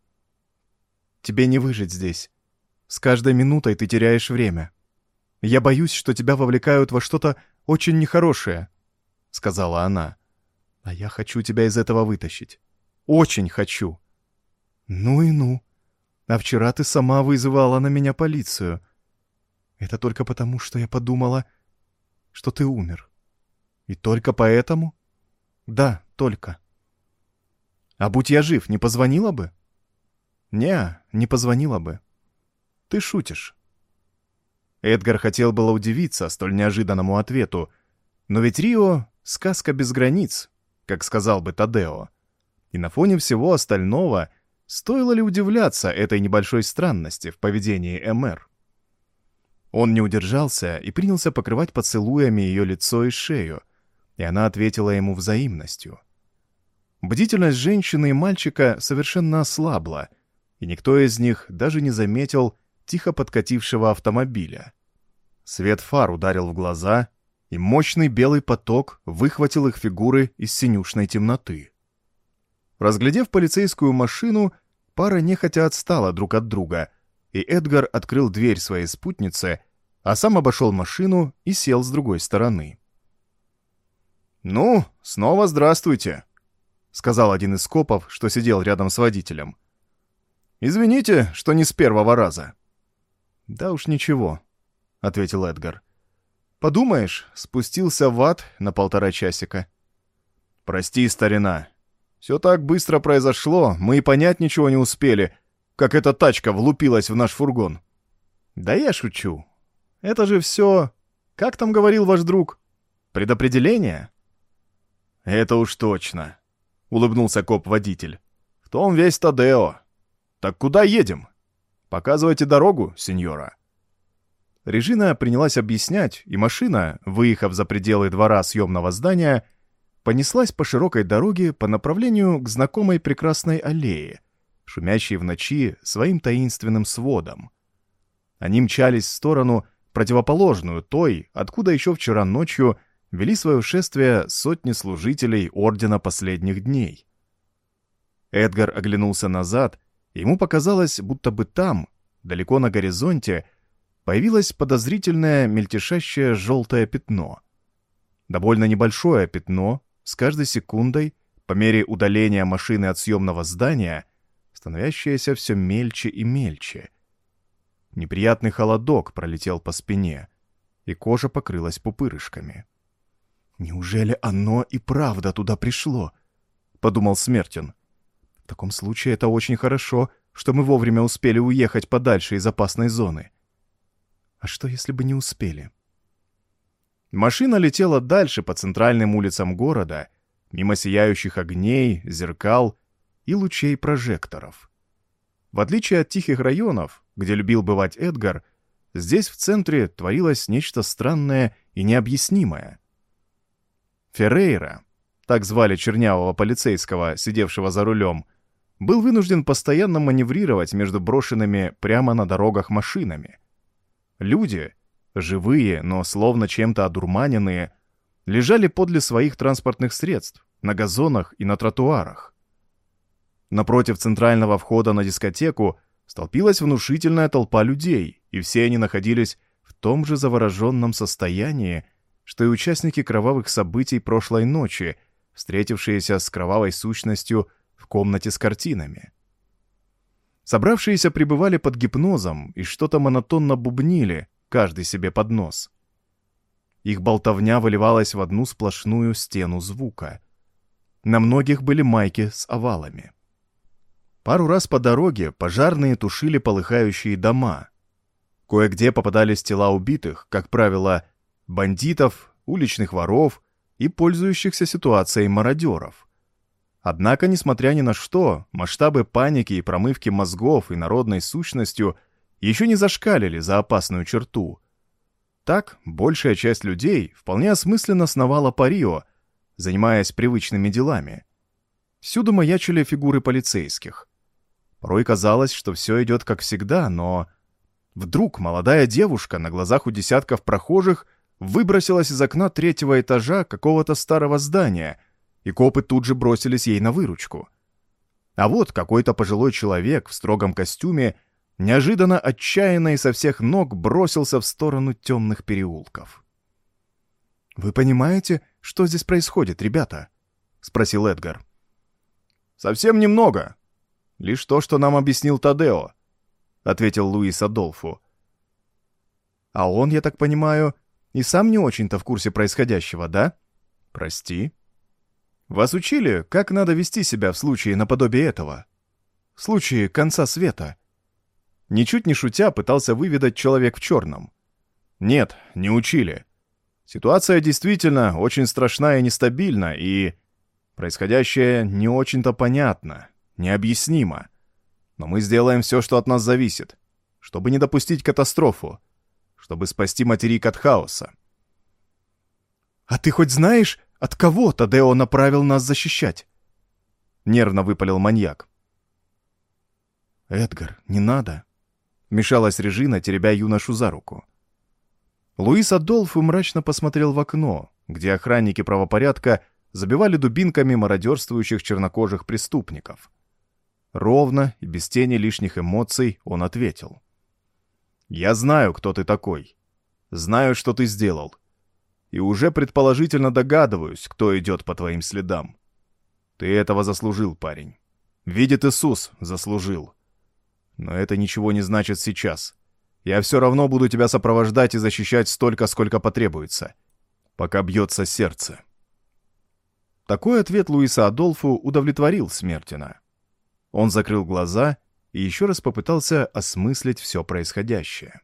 «Тебе не выжить здесь. С каждой минутой ты теряешь время. Я боюсь, что тебя вовлекают во что-то очень нехорошее», — сказала она. «А я хочу тебя из этого вытащить. Очень хочу». «Ну и ну. А вчера ты сама вызывала на меня полицию. Это только потому, что я подумала, что ты умер. И только поэтому?» «Да, только». «А будь я жив, не позвонила бы?» «Не, не позвонила бы. Ты шутишь». Эдгар хотел было удивиться столь неожиданному ответу, но ведь Рио — сказка без границ, как сказал бы Тадео. И на фоне всего остального, стоило ли удивляться этой небольшой странности в поведении эм эр? Он не удержался и принялся покрывать поцелуями ее лицо и шею, и она ответила ему взаимностью. Бдительность женщины и мальчика совершенно ослабла, и никто из них даже не заметил тихо подкатившего автомобиля. Свет фар ударил в глаза, и мощный белый поток выхватил их фигуры из синюшной темноты. Разглядев полицейскую машину, пара нехотя отстала друг от друга, и Эдгар открыл дверь своей спутнице, а сам обошел машину и сел с другой стороны. «Ну, снова здравствуйте», — сказал один из копов, что сидел рядом с водителем. «Извините, что не с первого раза». «Да уж ничего», — ответил Эдгар. «Подумаешь, спустился в ад на полтора часика». «Прости, старина. Все так быстро произошло, мы и понять ничего не успели, как эта тачка влупилась в наш фургон». «Да я шучу. Это же все, как там говорил ваш друг, предопределение?» «Это уж точно», — улыбнулся коп-водитель. «В том весь Тадео. Так куда едем? Показывайте дорогу, сеньора». Режина принялась объяснять, и машина, выехав за пределы двора съемного здания, понеслась по широкой дороге по направлению к знакомой прекрасной аллее, шумящей в ночи своим таинственным сводом. Они мчались в сторону, противоположную той, откуда еще вчера ночью вели свое шествие сотни служителей Ордена Последних Дней. Эдгар оглянулся назад, и ему показалось, будто бы там, далеко на горизонте, появилось подозрительное мельтешащее желтое пятно. Довольно небольшое пятно, с каждой секундой, по мере удаления машины от съемного здания, становящееся все мельче и мельче. Неприятный холодок пролетел по спине, и кожа покрылась пупырышками. «Неужели оно и правда туда пришло?» — подумал Смертин. «В таком случае это очень хорошо, что мы вовремя успели уехать подальше из опасной зоны. А что, если бы не успели?» Машина летела дальше по центральным улицам города, мимо сияющих огней, зеркал и лучей прожекторов. В отличие от тихих районов, где любил бывать Эдгар, здесь в центре творилось нечто странное и необъяснимое. Феррейра, так звали чернявого полицейского, сидевшего за рулем, был вынужден постоянно маневрировать между брошенными прямо на дорогах машинами. Люди, живые, но словно чем-то одурманенные, лежали подле своих транспортных средств, на газонах и на тротуарах. Напротив центрального входа на дискотеку столпилась внушительная толпа людей, и все они находились в том же завороженном состоянии, что и участники кровавых событий прошлой ночи, встретившиеся с кровавой сущностью в комнате с картинами. Собравшиеся пребывали под гипнозом и что-то монотонно бубнили, каждый себе под нос. Их болтовня выливалась в одну сплошную стену звука. На многих были майки с овалами. Пару раз по дороге пожарные тушили полыхающие дома. Кое-где попадались тела убитых, как правило, бандитов, уличных воров и пользующихся ситуацией мародеров. Однако, несмотря ни на что, масштабы паники и промывки мозгов и народной сущностью еще не зашкалили за опасную черту. Так, большая часть людей вполне осмысленно сновала по Рио, занимаясь привычными делами. Всюду маячили фигуры полицейских. Порой казалось, что все идет как всегда, но... Вдруг молодая девушка на глазах у десятков прохожих выбросилась из окна третьего этажа какого-то старого здания, и копы тут же бросились ей на выручку. А вот какой-то пожилой человек в строгом костюме неожиданно отчаянно и со всех ног бросился в сторону темных переулков. «Вы понимаете, что здесь происходит, ребята?» — спросил Эдгар. «Совсем немного. Лишь то, что нам объяснил Тадео», — ответил Луис Адольфу. «А он, я так понимаю, и сам не очень-то в курсе происходящего, да? Прости. Вас учили, как надо вести себя в случае наподобие этого? В случае конца света?» Ничуть не шутя пытался выведать человек в черном. «Нет, не учили. Ситуация действительно очень страшна и нестабильна, и...» Происходящее не очень-то понятно, необъяснимо. Но мы сделаем все, что от нас зависит, чтобы не допустить катастрофу, чтобы спасти материк от хаоса. «А ты хоть знаешь, от кого Тадео направил нас защищать?» — нервно выпалил маньяк. «Эдгар, не надо», — вмешалась Режина, теребя юношу за руку. Луис Адольфо мрачно посмотрел в окно, где охранники правопорядка забивали дубинками мародерствующих чернокожих преступников. Ровно и без тени лишних эмоций он ответил. «Я знаю, кто ты такой. Знаю, что ты сделал. И уже предположительно догадываюсь, кто идет по твоим следам. Ты этого заслужил, парень. Видит Иисус, заслужил. Но это ничего не значит сейчас. Я все равно буду тебя сопровождать и защищать столько, сколько потребуется, пока бьется сердце». Такой ответ Луиса Адольфо удовлетворил Смертина. Он закрыл глаза и еще раз попытался осмыслить все происходящее.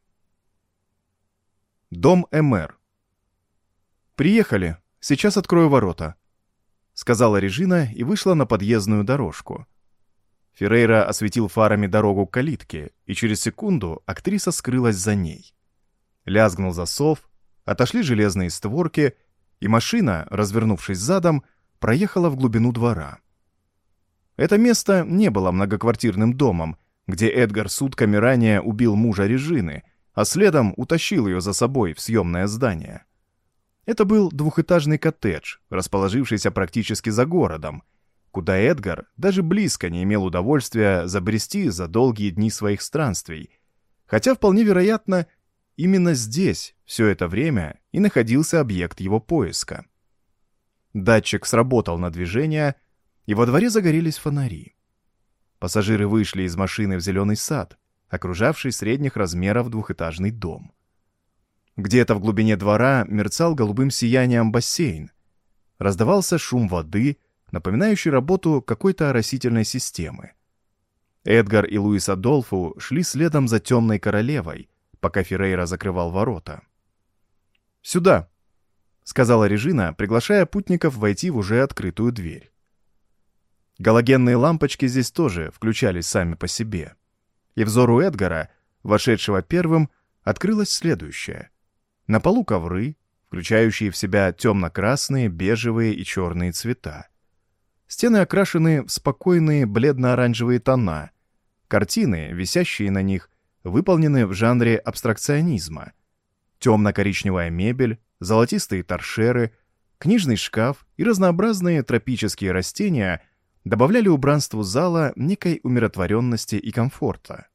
Дом МР. «Приехали. Сейчас открою ворота», — сказала Режина и вышла на подъездную дорожку. Феррейра осветил фарами дорогу к калитке, и через секунду актриса скрылась за ней. Лязгнул засов, отошли железные створки, и машина, развернувшись задом, проехала в глубину двора. Это место не было многоквартирным домом, где Эдгар сутками ранее убил мужа Режины, а следом утащил ее за собой в съемное здание. Это был двухэтажный коттедж, расположившийся практически за городом, куда Эдгар даже близко не имел удовольствия забрести за долгие дни своих странствий, хотя вполне вероятно, именно здесь все это время и находился объект его поиска. Датчик сработал на движение, и во дворе загорелись фонари. Пассажиры вышли из машины в зеленый сад, окружавший средних размеров двухэтажный дом. Где-то в глубине двора мерцал голубым сиянием бассейн. Раздавался шум воды, напоминающий работу какой-то оросительной системы. Эдгар и Луис Адольфо шли следом за темной королевой, пока Феррейра закрывал ворота. «Сюда», — сказала Режина, приглашая путников войти в уже открытую дверь. Галогенные лампочки здесь тоже включались сами по себе. И взору Эдгара, вошедшего первым, открылось следующее. На полу ковры, включающие в себя темно-красные, бежевые и черные цвета. Стены окрашены в спокойные бледно-оранжевые тона. Картины, висящие на них, выполнены в жанре абстракционизма. Темно-коричневая мебель, золотистые торшеры, книжный шкаф и разнообразные тропические растения добавляли убранству зала некой умиротворенности и комфорта.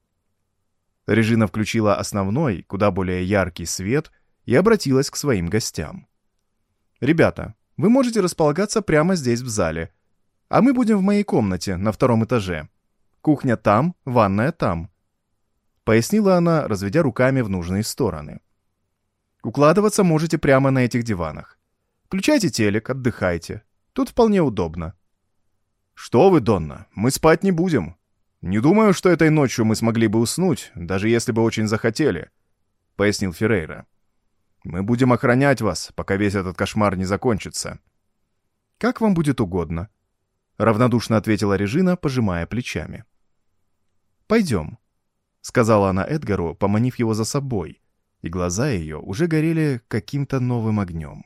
Режина включила основной, куда более яркий свет и обратилась к своим гостям. «Ребята, вы можете располагаться прямо здесь в зале, а мы будем в моей комнате на втором этаже. Кухня там, ванная там», — пояснила она, разведя руками в нужные стороны. «Укладываться можете прямо на этих диванах. Включайте телек, отдыхайте. Тут вполне удобно». «Что вы, Донна, мы спать не будем. Не думаю, что этой ночью мы смогли бы уснуть, даже если бы очень захотели», — пояснил Феррейра. «Мы будем охранять вас, пока весь этот кошмар не закончится». «Как вам будет угодно», — равнодушно ответила Режина, пожимая плечами. «Пойдем», — сказала она Эдгару, поманив его за собой, и глаза ее уже горели каким-то новым огнем.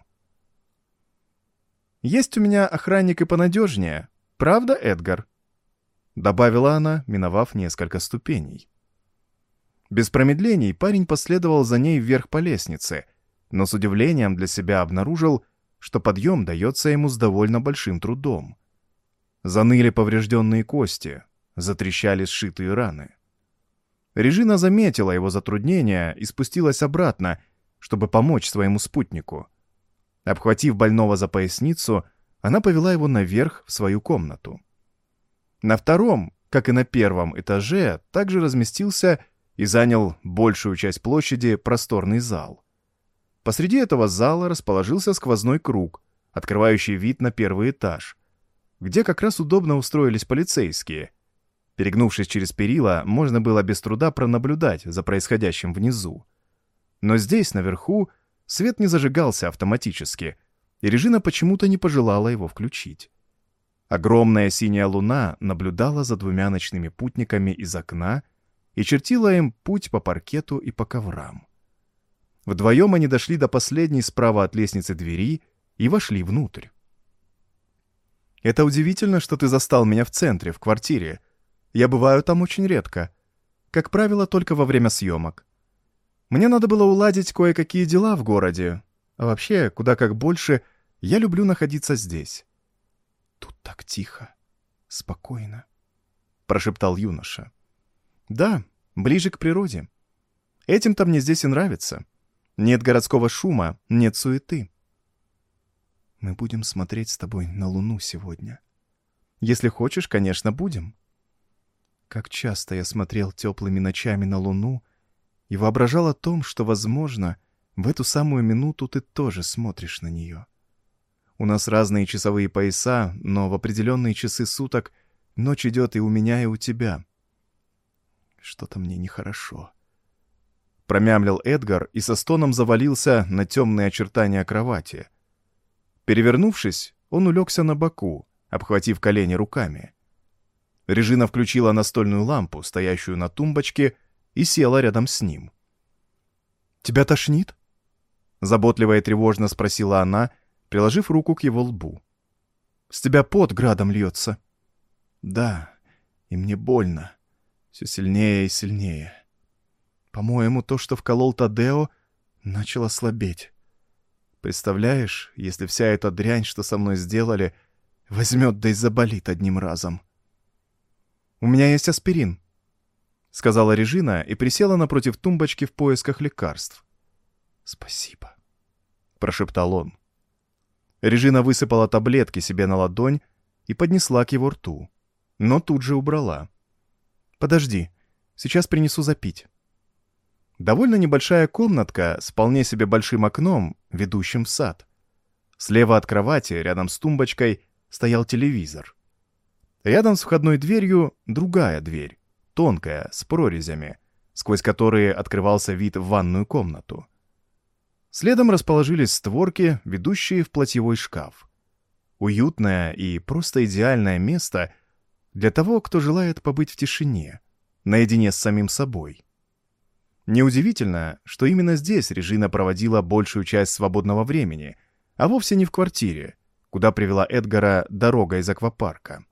«Есть у меня охранник и понадежнее, правда, Эдгар?» — добавила она, миновав несколько ступеней. Без промедлений парень последовал за ней вверх по лестнице, но с удивлением для себя обнаружил, что подъем дается ему с довольно большим трудом. Заныли поврежденные кости, затрещали сшитые раны. Режина заметила его затруднения и спустилась обратно, чтобы помочь своему спутнику. Обхватив больного за поясницу, она повела его наверх в свою комнату. На втором, как и на первом этаже, также разместился и занял большую часть площади просторный зал. Посреди этого зала расположился сквозной круг, открывающий вид на первый этаж, где как раз удобно устроились полицейские. Перегнувшись через перила, можно было без труда пронаблюдать за происходящим внизу. Но здесь, наверху, свет не зажигался автоматически, и Режина почему-то не пожелала его включить. Огромная синяя луна наблюдала за двумя ночными путниками из окна и чертила им путь по паркету и по коврам. Вдвоем они дошли до последней справа от лестницы двери и вошли внутрь. «Это удивительно, что ты застал меня в центре, в квартире. Я бываю там очень редко. Как правило, только во время съемок. Мне надо было уладить кое-какие дела в городе. А вообще, куда как больше, я люблю находиться здесь». «Тут так тихо, спокойно», — прошептал юноша. «Да, ближе к природе. Этим-то мне здесь и нравится. Нет городского шума, нет суеты». «Мы будем смотреть с тобой на луну сегодня. Если хочешь, конечно, будем. Как часто я смотрел теплыми ночами на луну и воображал о том, что, возможно, в эту самую минуту ты тоже смотришь на нее. У нас разные часовые пояса, но в определенные часы суток ночь идет и у меня, и у тебя. Что-то мне нехорошо». Промямлил Эдгар и со стоном завалился на темные очертания кровати. Перевернувшись, он улегся на боку, обхватив колени руками. Режина включила настольную лампу, стоящую на тумбочке, и села рядом с ним. «Тебя тошнит?» — заботливо и тревожно спросила она, приложив руку к его лбу. «С тебя пот градом льется». «Да, и мне больно. Все сильнее и сильнее. По-моему, то, что вколол Тадео, начало слабеть. Представляешь, если вся эта дрянь, что со мной сделали, возьмет да и заболит одним разом». «У меня есть аспирин», — сказала Режина и присела напротив тумбочки в поисках лекарств. «Спасибо», — прошептал он. Режина высыпала таблетки себе на ладонь и поднесла к его рту, но тут же убрала. «Подожди, сейчас принесу запить». Довольно небольшая комнатка с вполне себе большим окном, ведущим в сад. Слева от кровати, рядом с тумбочкой, стоял телевизор. Рядом с входной дверью другая дверь, тонкая, с прорезями, сквозь которые открывался вид в ванную комнату. Следом расположились створки, ведущие в платьевой шкаф. Уютное и просто идеальное место для того, кто желает побыть в тишине, наедине с самим собой. Неудивительно, что именно здесь Режина проводила большую часть свободного времени, а вовсе не в квартире, куда привела Эдгара дорога из аквапарка.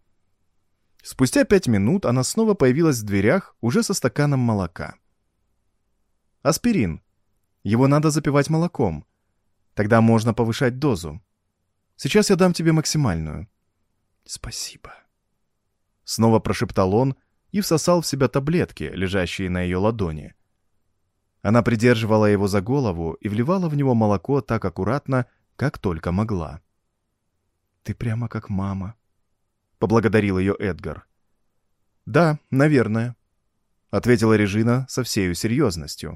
Спустя пять минут она снова появилась в дверях уже со стаканом молока. «Аспирин. Его надо запивать молоком. Тогда можно повышать дозу. Сейчас я дам тебе максимальную». «Спасибо», — снова прошептал он и всосал в себя таблетки, лежащие на ее ладони. Она придерживала его за голову и вливала в него молоко так аккуратно, как только могла. «Ты прямо как мама», — поблагодарил ее Эдгар. «Да, наверное», — ответила Режина со всею серьезностью.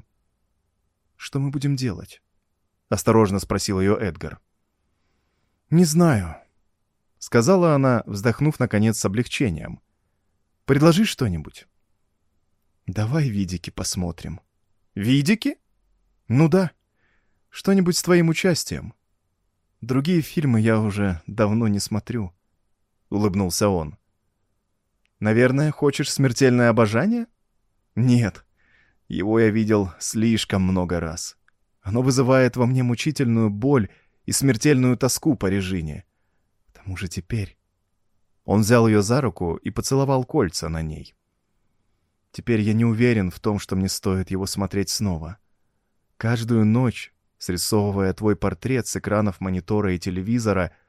«Что мы будем делать?» — осторожно спросил ее Эдгар. «Не знаю», — сказала она, вздохнув наконец с облегчением. «Предложи что-нибудь». «Давай видики посмотрим». «Видики?» «Ну да. Что-нибудь с твоим участием. Другие фильмы я уже давно не смотрю», — улыбнулся он. «Наверное, хочешь «Смертельное обожание»?» «Нет. Его я видел слишком много раз. Оно вызывает во мне мучительную боль и смертельную тоску по Режине. К тому же теперь...» Он взял ее за руку и поцеловал кольца на ней. «Теперь я не уверен в том, что мне стоит его смотреть снова. Каждую ночь, срисовывая твой портрет с экранов монитора и телевизора,